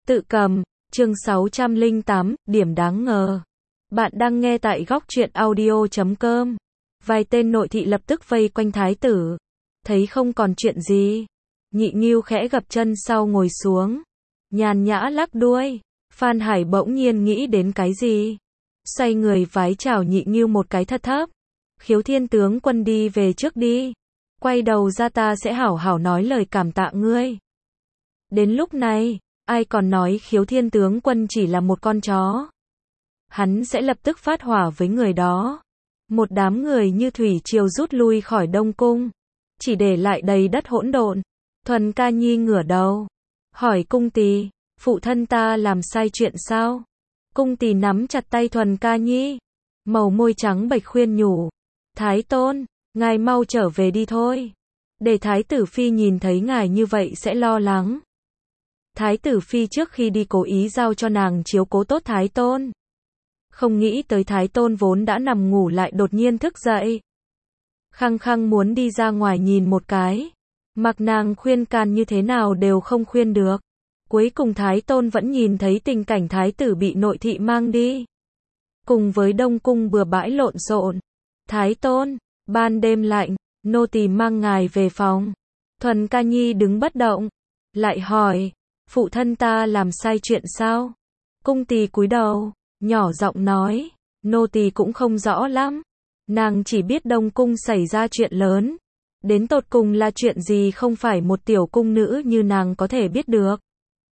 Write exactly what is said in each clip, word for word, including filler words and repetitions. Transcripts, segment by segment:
Tự cầm, chương sáu trăm lẻ tám, điểm đáng ngờ. Bạn đang nghe tại góc truyện audio chấm com. Vài tên nội thị lập tức vây quanh thái tử. Thấy không còn chuyện gì. Nhị Ngưu khẽ gập chân sau ngồi xuống. Nhàn nhã lắc đuôi. Phan Hải bỗng nhiên nghĩ đến cái gì. Xoay người vái chào Nhị Ngưu một cái thật thấp. Khiếu Thiên tướng quân đi về trước đi. Quay đầu ra ta sẽ hảo hảo nói lời cảm tạ ngươi. Đến lúc này, ai còn nói Khiếu Thiên tướng quân chỉ là một con chó. Hắn sẽ lập tức phát hỏa với người đó. Một đám người như thủy triều rút lui khỏi Đông Cung. Chỉ để lại đầy đất hỗn độn. Thuần Ca Nhi ngửa đầu. Hỏi Cung Tỳ, phụ thân ta làm sai chuyện sao? Cung Tỳ nắm chặt tay Thuần Ca Nhi. Màu môi trắng bệch khuyên nhủ. Thái Tôn, ngài mau trở về đi thôi. Để Thái tử Phi nhìn thấy ngài như vậy sẽ lo lắng. Thái tử Phi trước khi đi cố ý giao cho nàng chiếu cố tốt Thái Tôn. Không nghĩ tới Thái Tôn vốn đã nằm ngủ lại đột nhiên thức dậy. Khăng khăng muốn đi ra ngoài nhìn một cái. Mặc nàng khuyên can như thế nào đều không khuyên được. Cuối cùng Thái Tôn vẫn nhìn thấy tình cảnh Thái tử bị nội thị mang đi. Cùng với Đông Cung bừa bãi lộn xộn. Thái Tôn, ban đêm lạnh, nô tỳ mang ngài về phòng. Thuần Ca Nhi đứng bất động. Lại hỏi, phụ thân ta làm sai chuyện sao? Cung Tỳ cúi đầu, nhỏ giọng nói, nô tỳ cũng không rõ lắm. Nàng chỉ biết Đông Cung xảy ra chuyện lớn. Đến tột cùng là chuyện gì không phải một tiểu cung nữ như nàng có thể biết được.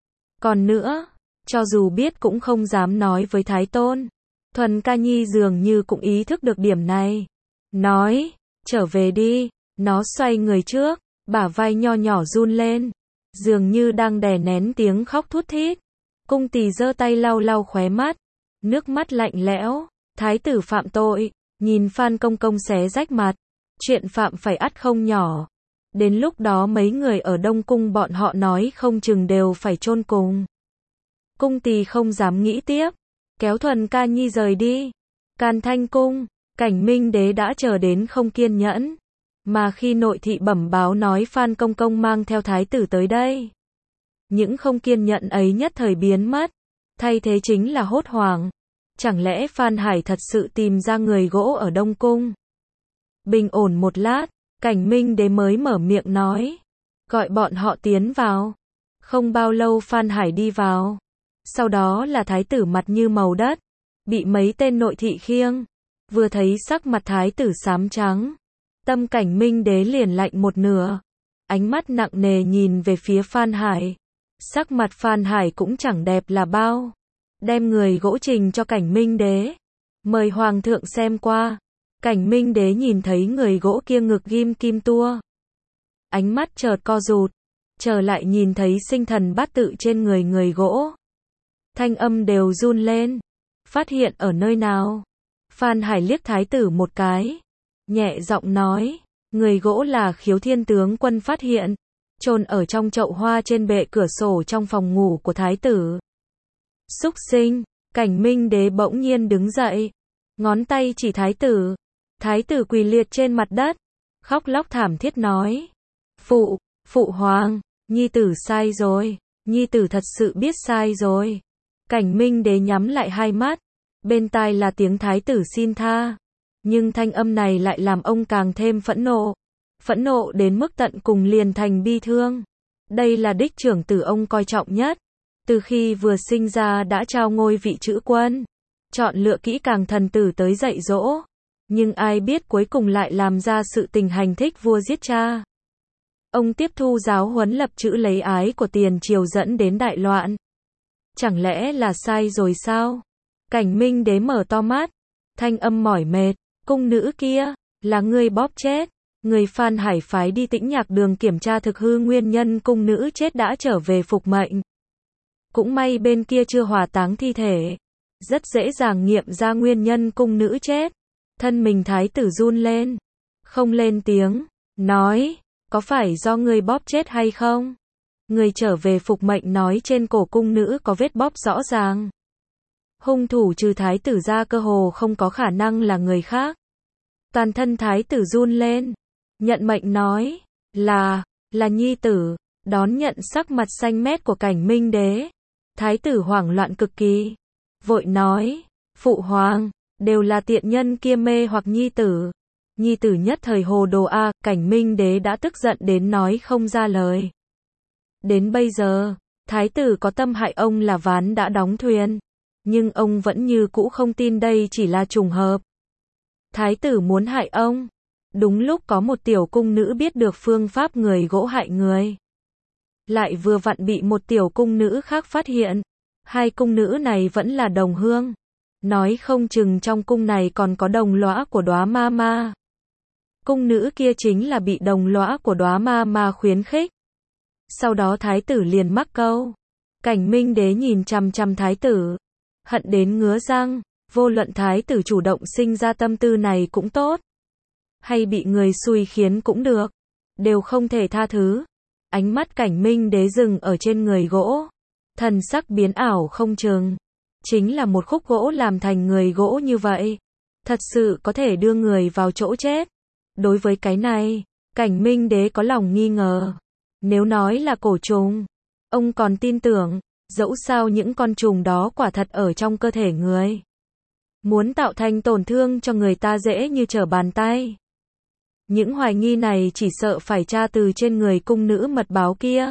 Còn nữa, cho dù biết cũng không dám nói với Thái Tôn. Thuần Ca Nhi dường như cũng ý thức được điểm này. Nói, trở về đi. Nó xoay người trước, bả vai nho nhỏ run lên. Dường như đang đè nén tiếng khóc thút thít. Cung Tỳ giơ tay lau lau khóe mắt. Nước mắt lạnh lẽo. Thái tử phạm tội. Nhìn Phan Công Công xé rách mặt. Chuyện phạm phải ắt không nhỏ. Đến lúc đó mấy người ở Đông Cung bọn họ nói không chừng đều phải chôn cùng. Cung Tỳ không dám nghĩ tiếp. Kéo Thuần Ca Nhi rời đi. Càn Thanh Cung. Cảnh Minh Đế đã chờ đến không kiên nhẫn. Mà khi nội thị bẩm báo nói Phan Công Công mang theo thái tử tới đây. Những không kiên nhẫn ấy nhất thời biến mất. Thay thế chính là hốt hoảng. Chẳng lẽ Phan Hải thật sự tìm ra người gỗ ở Đông Cung? Bình ổn một lát, Cảnh Minh Đế mới mở miệng nói. Gọi bọn họ tiến vào. Không bao lâu Phan Hải đi vào. Sau đó là thái tử mặt như màu đất. Bị mấy tên nội thị khiêng. Vừa thấy sắc mặt thái tử xám trắng. Tâm Cảnh Minh Đế liền lạnh một nửa. Ánh mắt nặng nề nhìn về phía Phan Hải. Sắc mặt Phan Hải cũng chẳng đẹp là bao. Đem người gỗ trình cho Cảnh Minh Đế. Mời Hoàng thượng xem qua. Cảnh Minh Đế nhìn thấy người gỗ kia ngực ghim kim tua. Ánh mắt chợt co rụt. Trở lại nhìn thấy sinh thần bát tự trên người người gỗ. Thanh âm đều run lên. Phát hiện ở nơi nào? Phan Hải liếc thái tử một cái. Nhẹ giọng nói, người gỗ là Khiếu Thiên tướng quân phát hiện, chôn ở trong chậu hoa trên bệ cửa sổ trong phòng ngủ của thái tử. Súc sinh, Cảnh Minh Đế bỗng nhiên đứng dậy, ngón tay chỉ thái tử. Thái tử quỳ liệt trên mặt đất, khóc lóc thảm thiết nói: "Phụ, phụ hoàng, nhi tử sai rồi, nhi tử thật sự biết sai rồi." Cảnh Minh Đế nhắm lại hai mắt, bên tai là tiếng thái tử xin tha. Nhưng thanh âm này lại làm ông càng thêm phẫn nộ. Phẫn nộ đến mức tận cùng liền thành bi thương. Đây là đích trưởng tử ông coi trọng nhất. Từ khi vừa sinh ra đã trao ngôi vị chữ quân. Chọn lựa kỹ càng thần tử tới dạy dỗ. Nhưng ai biết cuối cùng lại làm ra sự tình hành thích vua giết cha. Ông tiếp thu giáo huấn lập chữ lấy ái của tiền triều dẫn đến đại loạn. Chẳng lẽ là sai rồi sao? Cảnh Minh Đế mở to mắt. Thanh âm mỏi mệt. Cung nữ kia, là ngươi bóp chết. Người Phan Hải phái đi Tĩnh Nhạc Đường kiểm tra thực hư nguyên nhân cung nữ chết đã trở về phục mệnh. Cũng may bên kia chưa hỏa táng thi thể. Rất dễ dàng nghiệm ra nguyên nhân cung nữ chết. Thân mình thái tử run lên. Không lên tiếng. Nói, có phải do ngươi bóp chết hay không? Người trở về phục mệnh nói trên cổ cung nữ có vết bóp rõ ràng. Hung thủ trừ thái tử ra cơ hồ không có khả năng là người khác. Toàn thân thái tử run lên. Nhận mệnh nói. Là, là nhi tử. Đón nhận sắc mặt xanh mét của Cảnh Minh Đế. Thái tử hoảng loạn cực kỳ, vội nói, phụ hoàng, đều là tiện nhân kia mê hoặc nhi tử. Nhi tử nhất thời hồ đồ a, Cảnh Minh Đế đã tức giận đến nói không ra lời. Đến bây giờ, thái tử có tâm hại ông là ván đã đóng thuyền, nhưng ông vẫn như cũ không tin đây chỉ là trùng hợp. Thái tử muốn hại ông. Đúng lúc có một tiểu cung nữ biết được phương pháp người gỗ hại người. Lại vừa vặn bị một tiểu cung nữ khác phát hiện. Hai cung nữ này vẫn là đồng hương. Nói không chừng trong cung này còn có đồng lõa của Đóa Ma Ma. Cung nữ kia chính là bị đồng lõa của Đóa Ma Ma khuyến khích. Sau đó thái tử liền mắc câu. Cảnh Minh Đế nhìn chằm chằm thái tử, hận đến ngứa răng, vô luận thái tử chủ động sinh ra tâm tư này cũng tốt, hay bị người xui khiến cũng được, đều không thể tha thứ. Ánh mắt Cảnh Minh Đế dừng ở trên người gỗ, thần sắc biến ảo không chừng. Chính là một khúc gỗ làm thành người gỗ như vậy, thật sự có thể đưa người vào chỗ chết. Đối với cái này, Cảnh Minh Đế có lòng nghi ngờ. Nếu nói là cổ trùng, ông còn tin tưởng, dẫu sao những con trùng đó quả thật ở trong cơ thể người. Muốn tạo thành tổn thương cho người ta dễ như trở bàn tay. Những hoài nghi này chỉ sợ phải tra từ trên người cung nữ mật báo kia.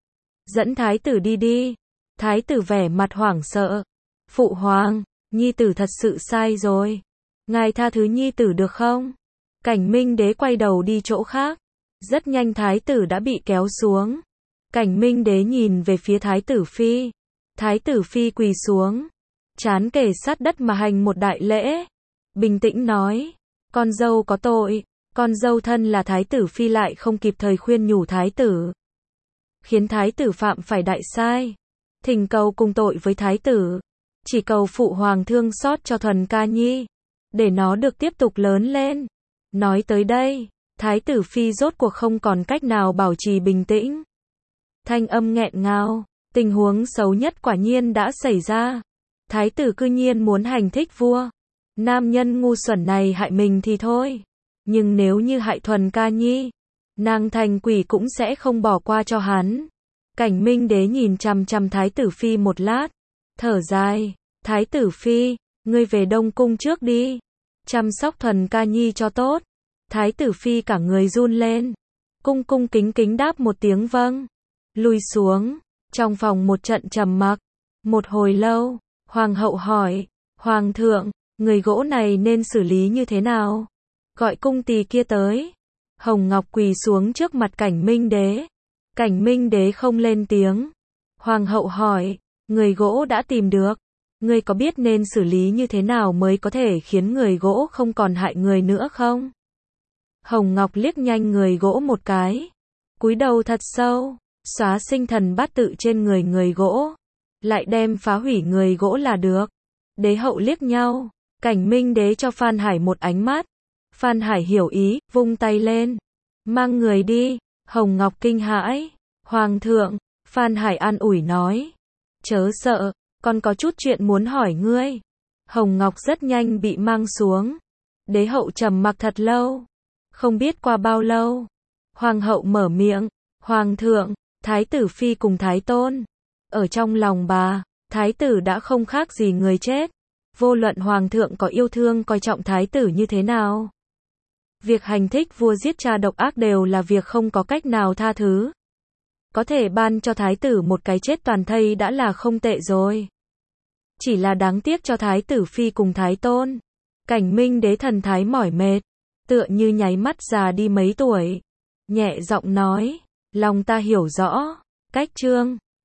Dẫn thái tử đi đi. Thái tử vẻ mặt hoảng sợ. Phụ hoàng, nhi tử thật sự sai rồi. Ngài tha thứ nhi tử được không? Cảnh Minh Đế quay đầu đi chỗ khác. Rất nhanh thái tử đã bị kéo xuống. Cảnh Minh Đế nhìn về phía thái tử phi. Thái tử phi quỳ xuống, trán kề sát đất mà hành một đại lễ. Bình tĩnh nói, con dâu có tội. Con dâu thân là thái tử phi lại không kịp thời khuyên nhủ thái tử, khiến thái tử phạm phải đại sai. Thỉnh cầu cùng tội với thái tử. Chỉ cầu phụ hoàng thương xót cho Thuần Ca Nhi, để nó được tiếp tục lớn lên. Nói tới đây, thái tử phi rốt cuộc không còn cách nào bảo trì bình tĩnh. Thanh âm nghẹn ngào, tình huống xấu nhất quả nhiên đã xảy ra. Thái tử cư nhiên muốn hành thích vua. Nam nhân ngu xuẩn này hại mình thì thôi, nhưng nếu như hại Thuần Ca Nhi, nàng thành quỷ cũng sẽ không bỏ qua cho hắn. Cảnh Minh Đế nhìn chằm chằm thái tử phi một lát, thở dài, thái tử phi, ngươi về Đông Cung trước đi, chăm sóc Thuần Ca Nhi cho tốt. Thái tử phi cả người run lên, cung cung kính kính đáp một tiếng vâng, lùi xuống. Trong phòng một trận trầm mặc, một hồi lâu, hoàng hậu hỏi, hoàng thượng, người gỗ này nên xử lý như thế nào? Gọi cung tỳ kia tới. Hồng Ngọc quỳ xuống trước mặt Cảnh Minh Đế. Cảnh Minh Đế không lên tiếng. Hoàng hậu hỏi, người gỗ đã tìm được, ngươi có biết nên xử lý như thế nào mới có thể khiến người gỗ không còn hại người nữa không? Hồng Ngọc liếc nhanh người gỗ một cái, cúi đầu thật sâu, xóa sinh thần bát tự trên người người gỗ, lại đem phá hủy người gỗ là được. Đế hậu liếc nhau, Cảnh Minh Đế cho Phan Hải một ánh mắt. Phan Hải hiểu ý, vung tay lên, mang người đi. Hồng Ngọc kinh hãi, hoàng thượng. Phan Hải an ủi nói, chớ sợ, con có chút chuyện muốn hỏi ngươi. Hồng Ngọc rất nhanh bị mang xuống. Đế hậu trầm mặc thật lâu, không biết qua bao lâu, hoàng hậu mở miệng, hoàng thượng, thái tử phi cùng thái tôn, ở trong lòng bà, thái tử đã không khác gì người chết. Vô luận hoàng thượng có yêu thương coi trọng thái tử như thế nào, việc hành thích vua giết cha độc ác đều là việc không có cách nào tha thứ. Có thể ban cho thái tử một cái chết toàn thây đã là không tệ rồi. Chỉ là đáng tiếc cho thái tử phi cùng thái tôn. Cảnh Minh Đế thần thái mỏi mệt, tựa như nháy mắt già đi mấy tuổi, nhẹ giọng nói, lòng ta hiểu rõ. Cách chương